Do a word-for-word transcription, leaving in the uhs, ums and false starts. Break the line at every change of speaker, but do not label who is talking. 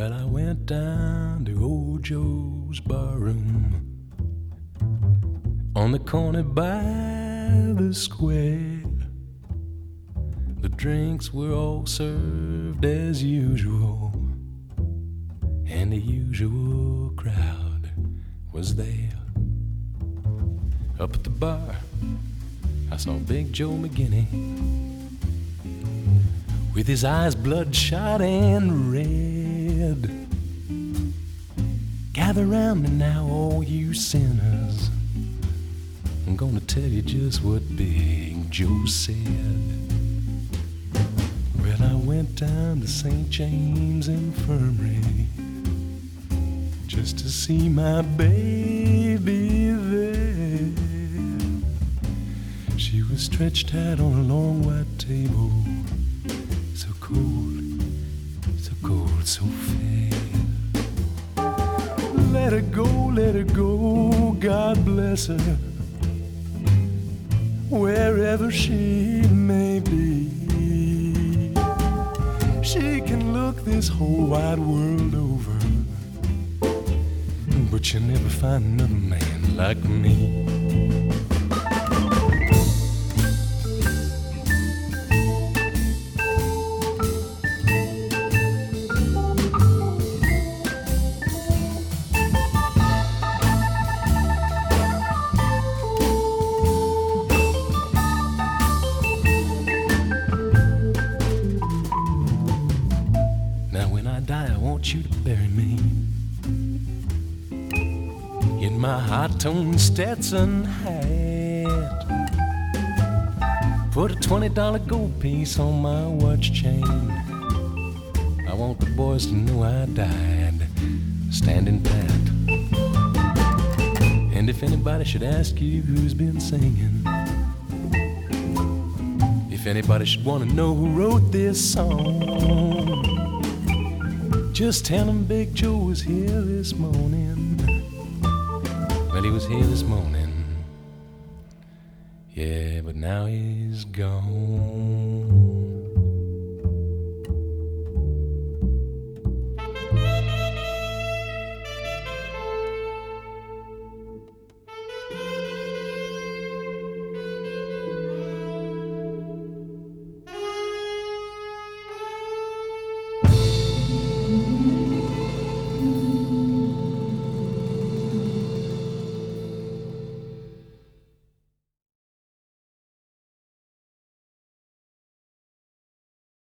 Well, I went down to old Joe's barroom on the corner by the square. The drinks were all served as usual, and the usual crowd was there. Up at the bar, I saw Big Joe McGinney with his eyes bloodshot and red. Gather round me now, all you sinners. I'm gonna tell you just what Big Joe said. Well, I went down to Saint James Infirmary just to see my baby there. She was stretched out on a long white table, so cold, so cold, so fair. Let her go, let her go, God bless her, wherever she may be. She can look this whole wide world over, but you'll never find another man like me. You to bury me in my high-toned Stetson hat. Put a twenty dollar gold piece on my watch chain. I want the boys to know I died standing pat. And if anybody should ask you who's been singing, if anybody should want to know who wrote this song, just tell him Big Joe was here this morning. Well, he was here this morning. Yeah, but now he's gone.